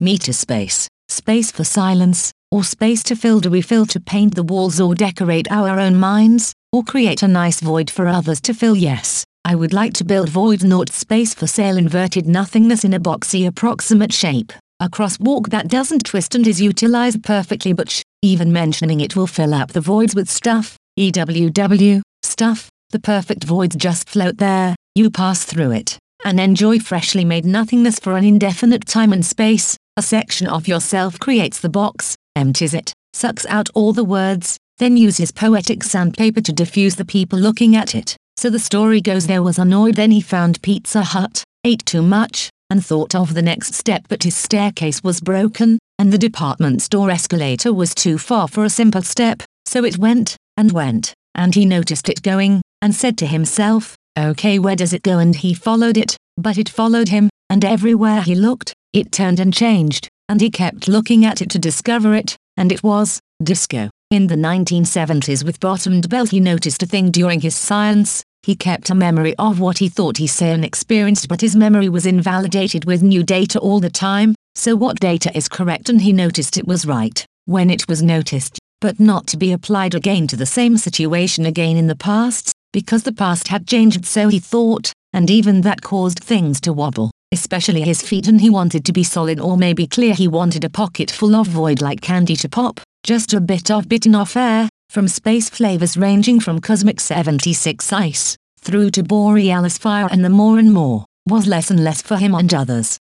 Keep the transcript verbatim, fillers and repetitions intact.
meter space, space for silence, or space to fill. Do we fill to paint the walls or decorate our own minds, or create a nice void for others to fill? Yes, I would like to build void. Not space for sale. Inverted nothingness in a boxy approximate shape, a crosswalk that doesn't twist and is utilized perfectly, but shh, even mentioning it will fill up the voids with stuff. E W W, stuff. The perfect voids just float there, you pass through it, and enjoy freshly made nothingness for an indefinite time and space. A section of yourself creates the box, empties it, sucks out all the words, then uses poetic sandpaper to diffuse the people looking at it. So the story goes, there was annoyed, then he found Pizza Hut, ate too much, and thought of the next step, but his staircase was broken, and the department store escalator was too far for a simple step, so it went, and went, and he noticed it going, and said to himself, okay, where does it go? And he followed it, but it followed him, and everywhere he looked, it turned and changed, and he kept looking at it to discover it, and it was disco. In the nineteen seventies with Bottomed Belt, he noticed a thing during his science. He kept a memory of what he thought he saw and experienced, but his memory was invalidated with new data all the time. So what data is correct? And he noticed it was right when it was noticed, but not to be applied again to the same situation again in the past, because the past had changed, so he thought, and even that caused things to wobble, especially his feet, and he wanted to be solid or maybe clear. He wanted a pocket full of void like candy to pop, just a bit of bitten off air, from space flavors ranging from Cosmic seventy-six ice, through to Borealis fire, and the more and more, was less and less for him and others.